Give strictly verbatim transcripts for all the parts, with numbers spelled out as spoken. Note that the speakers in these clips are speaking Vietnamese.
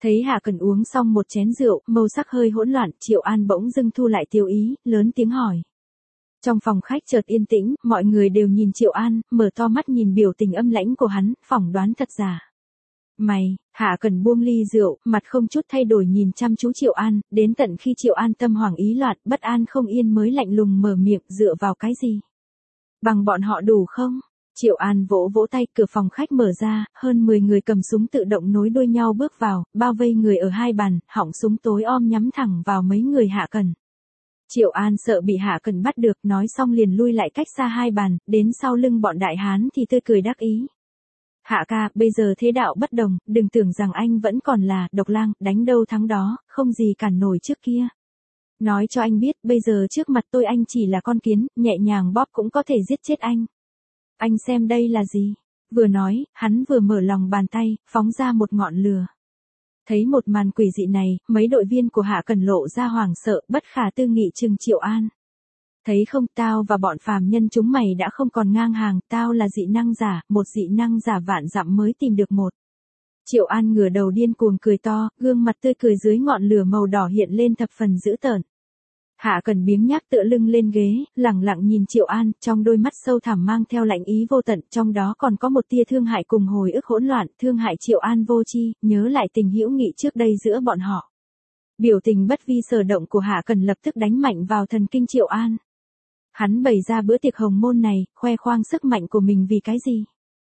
Thấy Hạ Cẩn uống xong một chén rượu, màu sắc hơi hỗn loạn, Triệu An bỗng dưng thu lại tiêu ý, lớn tiếng hỏi. Trong phòng khách chợt yên tĩnh, mọi người đều nhìn Triệu An, mở to mắt nhìn biểu tình âm lãnh của hắn, phỏng đoán thật giả. Mày, Hạ Cẩn buông ly rượu, mặt không chút thay đổi nhìn chăm chú Triệu An, đến tận khi Triệu An tâm hoảng ý loạn, bất an không yên mới lạnh lùng mở miệng, dựa vào cái gì? Bằng bọn họ đủ không? Triệu An vỗ vỗ tay, cửa phòng khách mở ra, hơn mười người cầm súng tự động nối đuôi nhau bước vào, bao vây người ở hai bàn, họng súng tối om nhắm thẳng vào mấy người Hạ Cẩn. Triệu An sợ bị Hạ Cẩn bắt được, nói xong liền lui lại cách xa hai bàn, đến sau lưng bọn đại hán thì tươi cười đắc ý. Hạ ca, bây giờ thế đạo bất đồng, đừng tưởng rằng anh vẫn còn là độc lang, đánh đâu thắng đó, không gì cản nổi trước kia. Nói cho anh biết, bây giờ trước mặt tôi anh chỉ là con kiến, nhẹ nhàng bóp cũng có thể giết chết anh. Anh xem đây là gì? Vừa nói, hắn vừa mở lòng bàn tay, phóng ra một ngọn lửa. Thấy một màn quỷ dị này, mấy đội viên của Hạ Cẩn lộ ra hoảng sợ, bất khả tư nghị trừng Triệu An. Thấy không, tao và bọn phàm nhân chúng mày đã không còn ngang hàng, tao là dị năng giả, một dị năng giả vạn dặm mới tìm được một. Triệu An ngửa đầu điên cuồng cười to, gương mặt tươi cười dưới ngọn lửa màu đỏ hiện lên thập phần dữ tợn. Hạ Cẩn biếng nhác tựa lưng lên ghế, lẳng lặng nhìn Triệu An, trong đôi mắt sâu thẳm mang theo lạnh ý vô tận, trong đó còn có một tia thương hại cùng hồi ức hỗn loạn, thương hại Triệu An vô tri, nhớ lại tình hữu nghị trước đây giữa bọn họ. Biểu tình bất vi sở động của Hạ Cẩn lập tức đánh mạnh vào thần kinh Triệu An. Hắn bày ra bữa tiệc hồng môn này, khoe khoang sức mạnh của mình vì cái gì?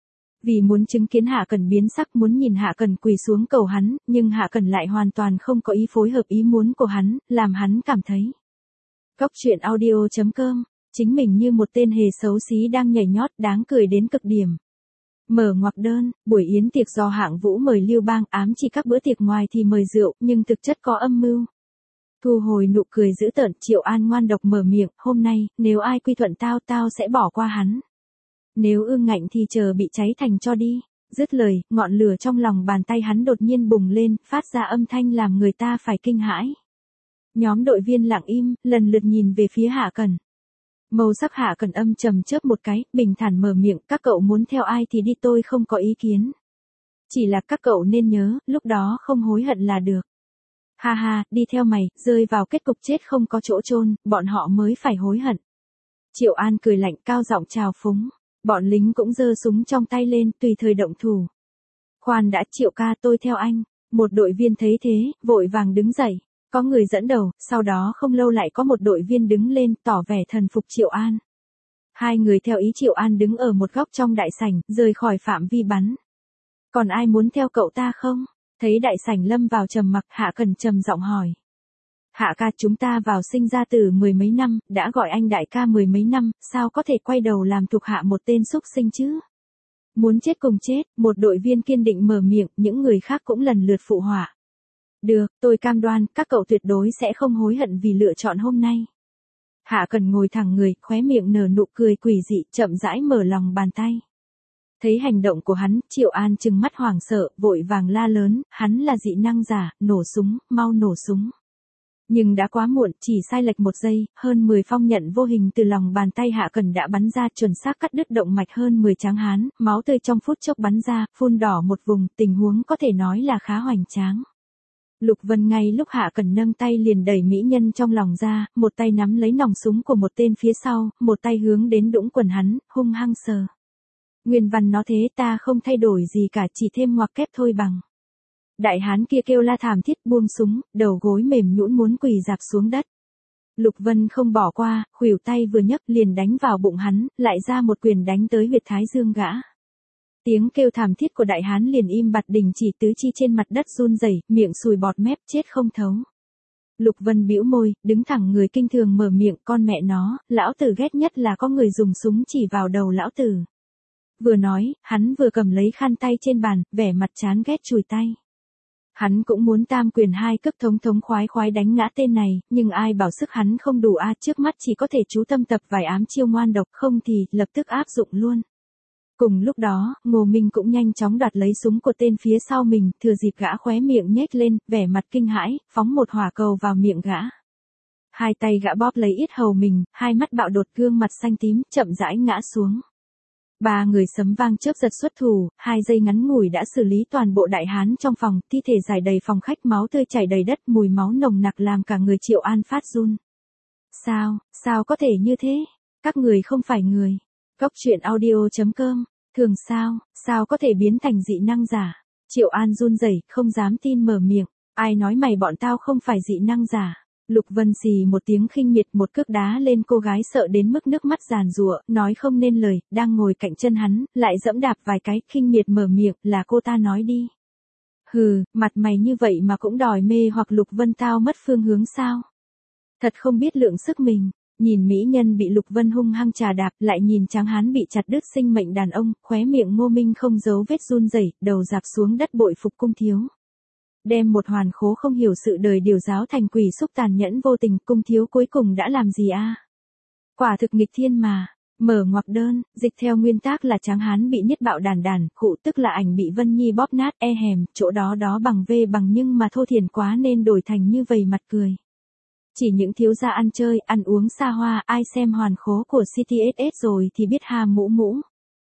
Vì muốn chứng kiến Hạ Cẩn biến sắc, muốn nhìn Hạ Cẩn quỳ xuống cầu hắn, nhưng Hạ Cẩn lại hoàn toàn không có ý phối hợp ý muốn của hắn, làm hắn cảm thấy. Cóc truyện audio chấm com, chính mình như một tên hề xấu xí đang nhảy nhót đáng cười đến cực điểm. Mở ngoặc đơn, buổi yến tiệc do Hạng Vũ mời Lưu Bang, ám chỉ các bữa tiệc ngoài thì mời rượu, nhưng thực chất có âm mưu. Thu hồi nụ cười dữ tợn, Triệu An ngoan độc mở miệng, hôm nay, nếu ai quy thuận tao tao sẽ bỏ qua hắn. Nếu ương ngạnh thì chờ bị cháy thành cho đi. Dứt lời, ngọn lửa trong lòng bàn tay hắn đột nhiên bùng lên, phát ra âm thanh làm người ta phải kinh hãi. Nhóm đội viên lặng im, lần lượt nhìn về phía Hạ Cẩn. Màu sắc Hạ Cẩn âm trầm chớp một cái, bình thản mở miệng, các cậu muốn theo ai thì đi, tôi không có ý kiến. Chỉ là các cậu nên nhớ, lúc đó không hối hận là được. Ha ha, đi theo mày, rơi vào kết cục chết không có chỗ chôn, bọn họ mới phải hối hận. Triệu An cười lạnh, cao giọng chào phúng. Bọn lính cũng giơ súng trong tay lên, tùy thời động thủ. Khoan đã, Triệu ca, tôi theo anh. Một đội viên thấy thế, vội vàng đứng dậy. Có người dẫn đầu, sau đó không lâu lại có một đội viên đứng lên, tỏ vẻ thần phục Triệu An. Hai người theo ý Triệu An đứng ở một góc trong đại sảnh, rời khỏi phạm vi bắn. Còn ai muốn theo cậu ta không? Thấy đại sảnh lâm vào trầm mặc, Hạ Cẩn trầm giọng hỏi. Hạ ca, chúng ta vào sinh ra từ mười mấy năm, đã gọi anh đại ca mười mấy năm, sao có thể quay đầu làm thuộc hạ một tên xúc sinh chứ? Muốn chết cùng chết, một đội viên kiên định mở miệng, những người khác cũng lần lượt phụ họa. Được, tôi cam đoan, các cậu tuyệt đối sẽ không hối hận vì lựa chọn hôm nay. Hạ Cẩn ngồi thẳng người, khóe miệng nở nụ cười quỷ dị, chậm rãi mở lòng bàn tay. Thấy hành động của hắn, Triệu An trừng mắt hoảng sợ, vội vàng la lớn, hắn là dị năng giả, nổ súng, mau nổ súng. Nhưng đã quá muộn, chỉ sai lệch một giây, hơn mười phong nhận vô hình từ lòng bàn tay Hạ Cẩn đã bắn ra, chuẩn xác cắt đứt động mạch hơn mười tráng hán, máu tươi trong phút chốc bắn ra, phun đỏ một vùng, tình huống có thể nói là khá hoành tráng. Lục Vân ngay lúc Hạ Cẩn nâng tay liền đẩy mỹ nhân trong lòng ra, một tay nắm lấy nòng súng của một tên phía sau, một tay hướng đến đũng quần hắn, hung hăng sờ. Nguyên văn nó thế, ta không thay đổi gì cả, chỉ thêm ngoặc kép thôi bằng. Đại hán kia kêu la thảm thiết, buông súng, đầu gối mềm nhũn muốn quỳ rạp xuống đất. Lục Vân không bỏ qua, khuỷu tay vừa nhấc liền đánh vào bụng hắn, lại ra một quyền đánh tới huyệt thái dương gã. Tiếng kêu thảm thiết của đại hán liền im bặt, đình chỉ, tứ chi trên mặt đất run rẩy, miệng sùi bọt mép, chết không thấu. Lục Vân bĩu môi, đứng thẳng người kinh thường mở miệng, con mẹ nó, lão tử ghét nhất là có người dùng súng chỉ vào đầu lão tử. Vừa nói, hắn vừa cầm lấy khăn tay trên bàn, vẻ mặt chán ghét chùi tay. Hắn cũng muốn tam quyền hai cước thống thống khoái khoái đánh ngã tên này, nhưng ai bảo sức hắn không đủ a, trước mắt chỉ có thể chú tâm tập vài ám chiêu ngoan độc, không thì lập tức áp dụng luôn. Cùng lúc đó, Ngô Minh cũng nhanh chóng đoạt lấy súng của tên phía sau mình, thừa dịp gã khóe miệng nhếch lên, vẻ mặt kinh hãi, phóng một hỏa cầu vào miệng gã. Hai tay gã bóp lấy yết hầu mình, hai mắt bạo đột, gương mặt xanh tím, chậm rãi ngã xuống. Ba người sấm vang chớp giật xuất thủ, hai giây ngắn ngủi đã xử lý toàn bộ đại hán trong phòng, thi thể rải đầy phòng khách, máu tươi chảy đầy đất, mùi máu nồng nặc làm cả người Triệu An phát run. Sao, sao có thể như thế? Các người không phải người. Góc truyện audio chấm com, thường sao, sao có thể biến thành dị năng giả? Triệu An run rẩy, không dám tin mở miệng, ai nói mày bọn tao không phải dị năng giả? Lục Vân xì một tiếng khinh miệt, một cước đá lên cô gái sợ đến mức nước mắt giàn giụa, nói không nên lời, đang ngồi cạnh chân hắn, lại dẫm đạp vài cái, khinh miệt mở miệng, là cô ta nói đi. Hừ, mặt mày như vậy mà cũng đòi mê hoặc Lục Vân tao mất phương hướng sao? Thật không biết lượng sức mình. Nhìn mỹ nhân bị Lục Vân hung hăng trà đạp, lại nhìn tráng hán bị chặt đứt sinh mệnh đàn ông, khóe miệng Ngô Minh không giấu vết run rẩy, đầu dạp xuống đất bội phục Cung thiếu. Đem một hoàn khố không hiểu sự đời điều giáo thành quỷ xúc tàn nhẫn vô tình, Cung thiếu cuối cùng đã làm gì a? Quả thực nghịch thiên mà. Mở ngoặc đơn, dịch theo nguyên tác là tráng hán bị niết bạo đàn đàn, cụ tức là ảnh bị Vân Nhi bóp nát, e hèm, chỗ đó đó bằng v bằng nhưng mà thô thiển quá nên đổi thành như vậy mặt cười. Chỉ những thiếu gia ăn chơi, ăn uống xa hoa, ai xem hoàn khố của City ét ét rồi thì biết ha mũ mũ.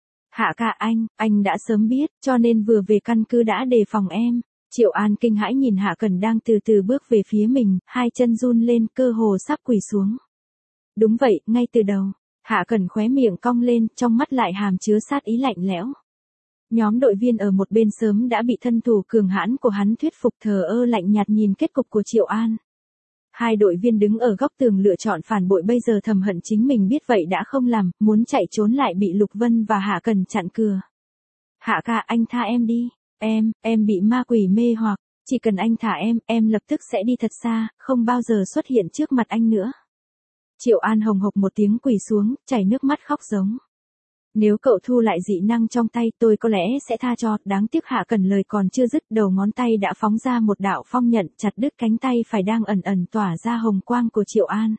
Hạ ca anh, anh đã sớm biết, cho nên vừa về căn cứ đã đề phòng em. Triệu An kinh hãi nhìn Hạ Cẩn đang từ từ bước về phía mình, hai chân run lên, cơ hồ sắp quỳ xuống. Đúng vậy, ngay từ đầu. Hạ Cẩn khóe miệng cong lên, trong mắt lại hàm chứa sát ý lạnh lẽo. Nhóm đội viên ở một bên sớm đã bị thân thủ cường hãn của hắn thuyết phục, thờ ơ lạnh nhạt nhìn kết cục của Triệu An. Hai đội viên đứng ở góc tường lựa chọn phản bội bây giờ thầm hận chính mình biết vậy đã không làm, muốn chạy trốn lại bị Lục Vân và Hạ Cẩn chặn cửa. Hạ ca anh tha em đi, em, em bị ma quỷ mê hoặc, chỉ cần anh thả em, em lập tức sẽ đi thật xa, không bao giờ xuất hiện trước mặt anh nữa. Triệu An hồng hộc một tiếng quỳ xuống, chảy nước mắt khóc giống. Nếu cậu thu lại dị năng trong tay tôi có lẽ sẽ tha cho, đáng tiếc Hạ Cẩn lời còn chưa dứt, đầu ngón tay đã phóng ra một đạo phong nhận, chặt đứt cánh tay phải đang ẩn ẩn tỏa ra hồng quang của Triệu An.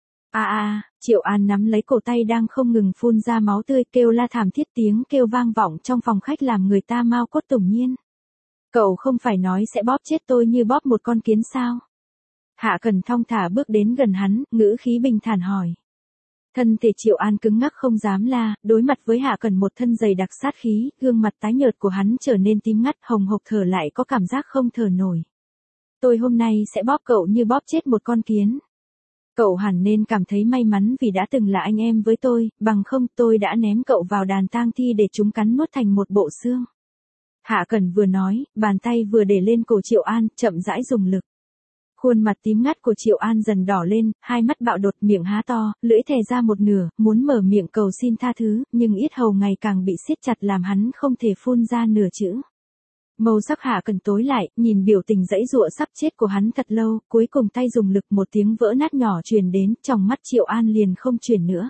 A a, Triệu An nắm lấy cổ tay đang không ngừng phun ra máu tươi, kêu la thảm thiết, tiếng kêu vang vọng trong phòng khách làm người ta mau cốt tủng nhiên. Cậu không phải nói sẽ bóp chết tôi như bóp một con kiến sao? Hạ Cẩn thong thả bước đến gần hắn, ngữ khí bình thản hỏi. Thân thể Triệu An cứng ngắc không dám la, đối mặt với Hạ Cẩn một thân dày đặc sát khí, gương mặt tái nhợt của hắn trở nên tím ngắt, hồng hộc, thở lại có cảm giác không thở nổi. Tôi hôm nay sẽ bóp cậu như bóp chết một con kiến. Cậu hẳn nên cảm thấy may mắn vì đã từng là anh em với tôi, bằng không tôi đã ném cậu vào đàn tang thi để chúng cắn nuốt thành một bộ xương. Hạ Cẩn vừa nói, bàn tay vừa để lên cổ Triệu An, chậm rãi dùng lực. Khuôn mặt tím ngắt của Triệu An dần đỏ lên, hai mắt bạo đột, miệng há to, lưỡi thè ra một nửa, muốn mở miệng cầu xin tha thứ, nhưng yết hầu ngày càng bị siết chặt làm hắn không thể phun ra nửa chữ. Màu sắc Hạ Cẩn tối lại, nhìn biểu tình dãy dụa sắp chết của hắn thật lâu, cuối cùng tay dùng lực, một tiếng vỡ nát nhỏ truyền đến, trong mắt Triệu An liền không chuyển nữa.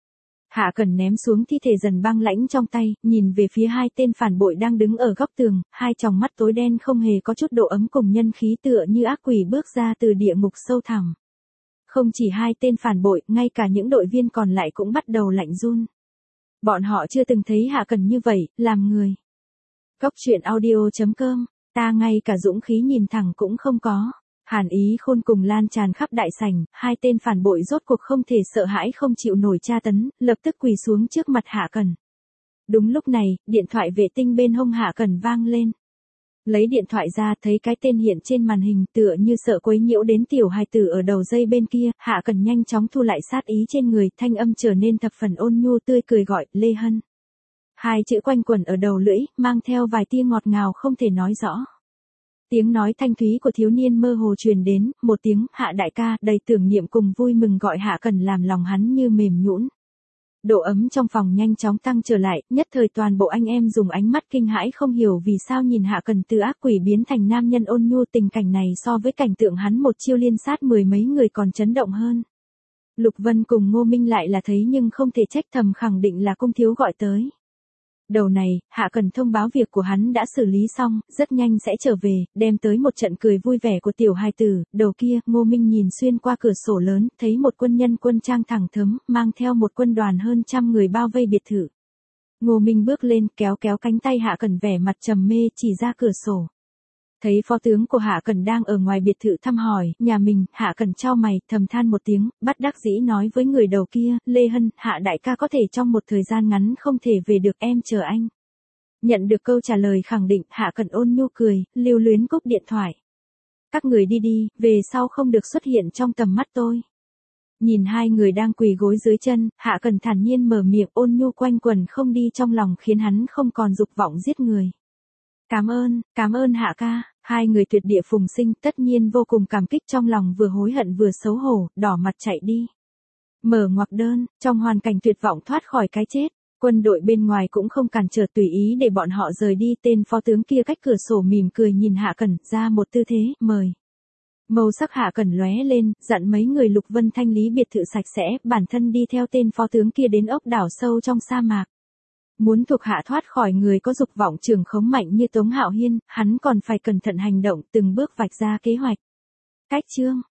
Hạ Cẩn ném xuống thi thể dần băng lãnh trong tay, nhìn về phía hai tên phản bội đang đứng ở góc tường, hai tròng mắt tối đen không hề có chút độ ấm cùng nhân khí, tựa như ác quỷ bước ra từ địa ngục sâu thẳm. Không chỉ hai tên phản bội, ngay cả những đội viên còn lại cũng bắt đầu lạnh run. Bọn họ chưa từng thấy Hạ Cẩn như vậy, làm người. Góc truyện audio chấm com, ta ngay cả dũng khí nhìn thẳng cũng không có. Hàn ý khôn cùng lan tràn khắp đại sảnh, hai tên phản bội rốt cuộc không thể sợ hãi không chịu nổi tra tấn, lập tức quỳ xuống trước mặt Hạ Cẩn. Đúng lúc này, điện thoại vệ tinh bên hông Hạ Cẩn vang lên. Lấy điện thoại ra thấy cái tên hiện trên màn hình, tựa như sợ quấy nhiễu đến tiểu hài tử ở đầu dây bên kia, Hạ Cẩn nhanh chóng thu lại sát ý trên người, thanh âm trở nên thập phần ôn nhu tươi cười gọi, Lê Hân. Hai chữ quanh quẩn ở đầu lưỡi, mang theo vài tia ngọt ngào không thể nói rõ. Tiếng nói thanh thúy của thiếu niên mơ hồ truyền đến, một tiếng, Hạ đại ca, đầy tưởng niệm cùng vui mừng gọi Hạ Cẩn làm lòng hắn như mềm nhũn. Độ ấm trong phòng nhanh chóng tăng trở lại, nhất thời toàn bộ anh em dùng ánh mắt kinh hãi không hiểu vì sao nhìn Hạ Cẩn từ ác quỷ biến thành nam nhân ôn nhu, tình cảnh này so với cảnh tượng hắn một chiêu liên sát mười mấy người còn chấn động hơn. Lục Vân cùng Ngô Minh lại là thấy nhưng không thể trách, thầm khẳng định là Cung thiếu gọi tới. Đầu này, Hạ Cẩn thông báo việc của hắn đã xử lý xong, rất nhanh sẽ trở về, đem tới một trận cười vui vẻ của tiểu hài tử. Đầu kia, Ngô Minh nhìn xuyên qua cửa sổ lớn, thấy một quân nhân quân trang thẳng thớm, mang theo một quân đoàn hơn trăm người bao vây biệt thự. Ngô Minh bước lên, kéo kéo cánh tay Hạ Cẩn vẻ mặt trầm mê, chỉ ra cửa sổ. Thấy phó tướng của Hạ Cẩn đang ở ngoài biệt thự thăm hỏi nhà mình, Hạ Cẩn chau mày, thầm than một tiếng, bất đắc dĩ nói với người đầu kia, Lê Hân, Hạ đại ca có thể trong một thời gian ngắn không thể về được, em chờ anh. Nhận được câu trả lời khẳng định, Hạ Cẩn ôn nhu cười, lưu luyến cúp điện thoại. Các người đi đi, về sau không được xuất hiện trong tầm mắt tôi. Nhìn hai người đang quỳ gối dưới chân, Hạ Cẩn thản nhiên mở miệng, ôn nhu quanh quẩn không đi trong lòng khiến hắn không còn dục vọng giết người. Cảm ơn, cảm ơn Hạ ca. Hai người tuyệt địa phùng sinh tất nhiên vô cùng cảm kích, trong lòng vừa hối hận vừa xấu hổ, đỏ mặt chạy đi. Mở ngoặc đơn, trong hoàn cảnh tuyệt vọng thoát khỏi cái chết, quân đội bên ngoài cũng không cản trở, tùy ý để bọn họ rời đi. Tên phó tướng kia cách cửa sổ mỉm cười nhìn Hạ Cẩn, ra một tư thế, mời. Màu sắc Hạ Cẩn lóe lên, dặn mấy người Lục Vân thanh lý biệt thự sạch sẽ, bản thân đi theo tên phó tướng kia đến ốc đảo sâu trong sa mạc. Muốn thuộc hạ thoát khỏi người có dục vọng trưởng khống mạnh như Tống Hạo Hiên, hắn còn phải cẩn thận hành động, từng bước vạch ra kế hoạch. Cách chương